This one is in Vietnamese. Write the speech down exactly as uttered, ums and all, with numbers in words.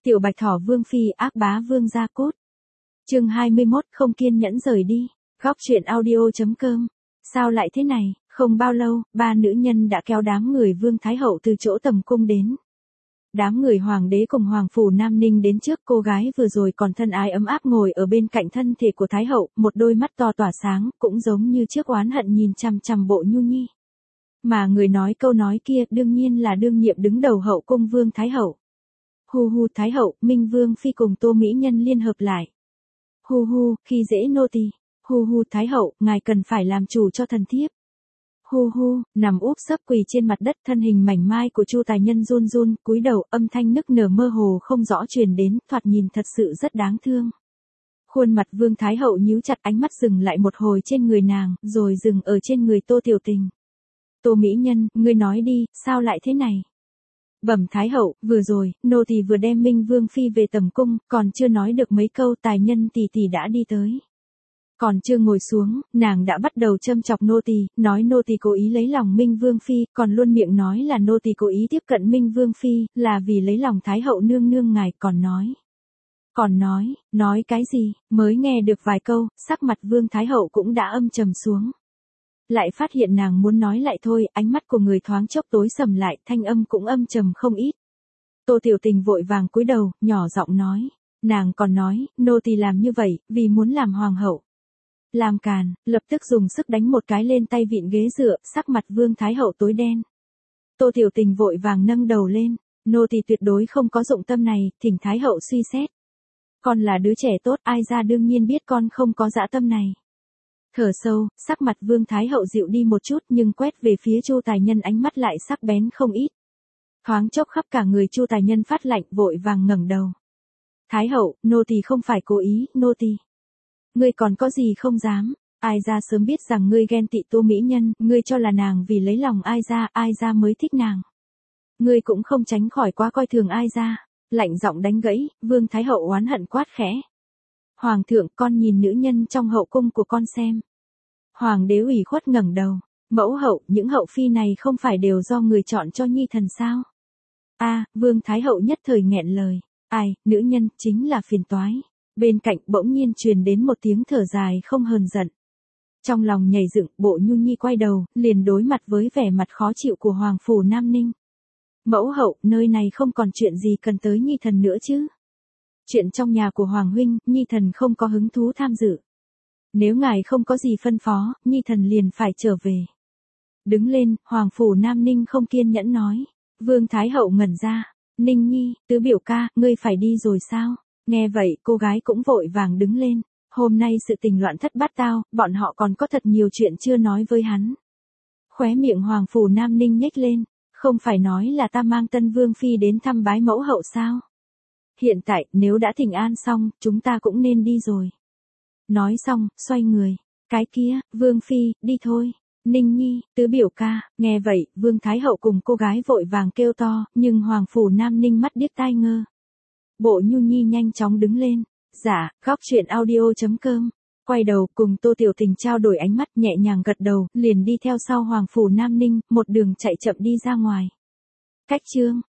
Tiểu Bạch Thỏ Vương Phi ác bá vương gia cốt. Chương hai mươi mốt không kiên nhẫn rời đi. Góc truyện audio chấm com. Sao lại thế này? Không bao lâu, ba nữ nhân đã kéo đám người Vương Thái Hậu từ chỗ tầm cung đến. Đám người hoàng đế cùng hoàng phủ Nam Ninh đến trước, cô gái vừa rồi còn thân ái ấm áp ngồi ở bên cạnh thân thể của Thái Hậu, một đôi mắt to tỏa sáng, cũng giống như trước oán hận nhìn chằm chằm Bộ Nhu Nhi. Mà người nói câu nói kia đương nhiên là đương nhiệm đứng đầu hậu cung Vương Thái Hậu. Hu hu Thái Hậu, Minh Vương Phi cùng Tô Mỹ Nhân liên hợp lại. Hu hu, khi dễ nô tỳ. Hu hu Thái Hậu, ngài cần phải làm chủ cho thần thiếp. Hu hu, nằm úp sấp quỳ trên mặt đất, thân hình mảnh mai của Chu Tài Nhân run run, cúi đầu, âm thanh nức nở mơ hồ không rõ truyền đến, thoạt nhìn thật sự rất đáng thương. Khuôn mặt Vương Thái Hậu nhíu chặt, ánh mắt dừng lại một hồi trên người nàng, rồi dừng ở trên người Tô Tiểu Tình. Tô Mỹ Nhân, ngươi nói đi, sao lại thế này? Bẩm Thái Hậu, vừa rồi, nô tỳ vừa đem Minh Vương Phi về tầm cung, còn chưa nói được mấy câu, Tài Nhân tỷ tỷ đã đi tới. Còn chưa ngồi xuống, nàng đã bắt đầu châm chọc nô tỳ, nói nô tỳ cố ý lấy lòng Minh Vương Phi, còn luôn miệng nói là nô tỳ cố ý tiếp cận Minh Vương Phi, là vì lấy lòng Thái Hậu nương nương ngài, còn nói. Còn nói, nói cái gì, mới nghe được vài câu, sắc mặt Vương Thái Hậu cũng đã âm trầm xuống. Lại phát hiện nàng muốn nói lại thôi, ánh mắt của người thoáng chốc tối sầm lại, thanh âm cũng âm trầm không ít. Tô Tiểu Tình vội vàng cúi đầu, nhỏ giọng nói, nàng còn nói, nô tỳ làm như vậy, vì muốn làm hoàng hậu. Làm càn, lập tức dùng sức đánh một cái lên tay vịn ghế dựa, sắc mặt Vương Thái Hậu tối đen. Tô Tiểu Tình vội vàng nâng đầu lên, nô tỳ tuyệt đối không có dụng tâm này, thỉnh Thái Hậu suy xét. Con là đứa trẻ tốt, ai ra đương nhiên biết con không có dã tâm này. Thở sâu, sắc mặt Vương Thái Hậu dịu đi một chút, nhưng quét về phía Chu Tài Nhân ánh mắt lại sắc bén không ít. Thoáng chốc khắp cả người Chu Tài Nhân phát lạnh, vội vàng ngẩng đầu. Thái Hậu, nô tỳ không phải cố ý, nô tỳ. Ngươi còn có gì không dám, ai ra sớm biết rằng ngươi ghen tị Tô Mỹ Nhân, ngươi cho là nàng vì lấy lòng ai ra, ai ra mới thích nàng. Ngươi cũng không tránh khỏi quá coi thường ai ra. Lạnh giọng đánh gãy, Vương Thái Hậu oán hận quát khẽ. Hoàng thượng, con nhìn nữ nhân trong hậu cung của con xem. Hoàng đế ủy khuất ngẩng đầu, mẫu hậu, những hậu phi này không phải đều do người chọn cho nhi thần sao? A, à, Vương Thái Hậu nhất thời nghẹn lời, ai, nữ nhân chính là phiền toái. Bên cạnh bỗng nhiên truyền đến một tiếng thở dài không hờn giận. Trong lòng nhảy dựng, Bộ Nhu Nhi quay đầu, liền đối mặt với vẻ mặt khó chịu của Hoàng phủ Nam Ninh. Mẫu hậu, nơi này không còn chuyện gì cần tới nhi thần nữa chứ? Chuyện trong nhà của Hoàng huynh, nhi thần không có hứng thú tham dự. Nếu ngài không có gì phân phó, nhi thần liền phải trở về. Đứng lên, Hoàng phủ Nam Ninh không kiên nhẫn nói. Vương Thái Hậu ngẩn ra. Ninh Nhi, tứ biểu ca, ngươi phải đi rồi sao? Nghe vậy, cô gái cũng vội vàng đứng lên. Hôm nay sự tình loạn thất bát tao, bọn họ còn có thật nhiều chuyện chưa nói với hắn. Khóe miệng Hoàng phủ Nam Ninh nhếch lên. Không phải nói là ta mang Tân Vương Phi đến thăm bái mẫu hậu sao? Hiện tại, nếu đã thỉnh an xong, chúng ta cũng nên đi rồi. Nói xong, xoay người. Cái kia, Vương Phi, đi thôi. Ninh Nhi, tứ biểu ca, nghe vậy, Vương Thái Hậu cùng cô gái vội vàng kêu to, nhưng Hoàng phủ Nam Ninh mắt điếc tai ngơ. Bộ Nhu Nhi nhanh chóng đứng lên. Dạ, góc truyện audio chấm com. Quay đầu cùng Tô Tiểu Tình trao đổi ánh mắt, nhẹ nhàng gật đầu, liền đi theo sau Hoàng phủ Nam Ninh, một đường chạy chậm đi ra ngoài. Cách chương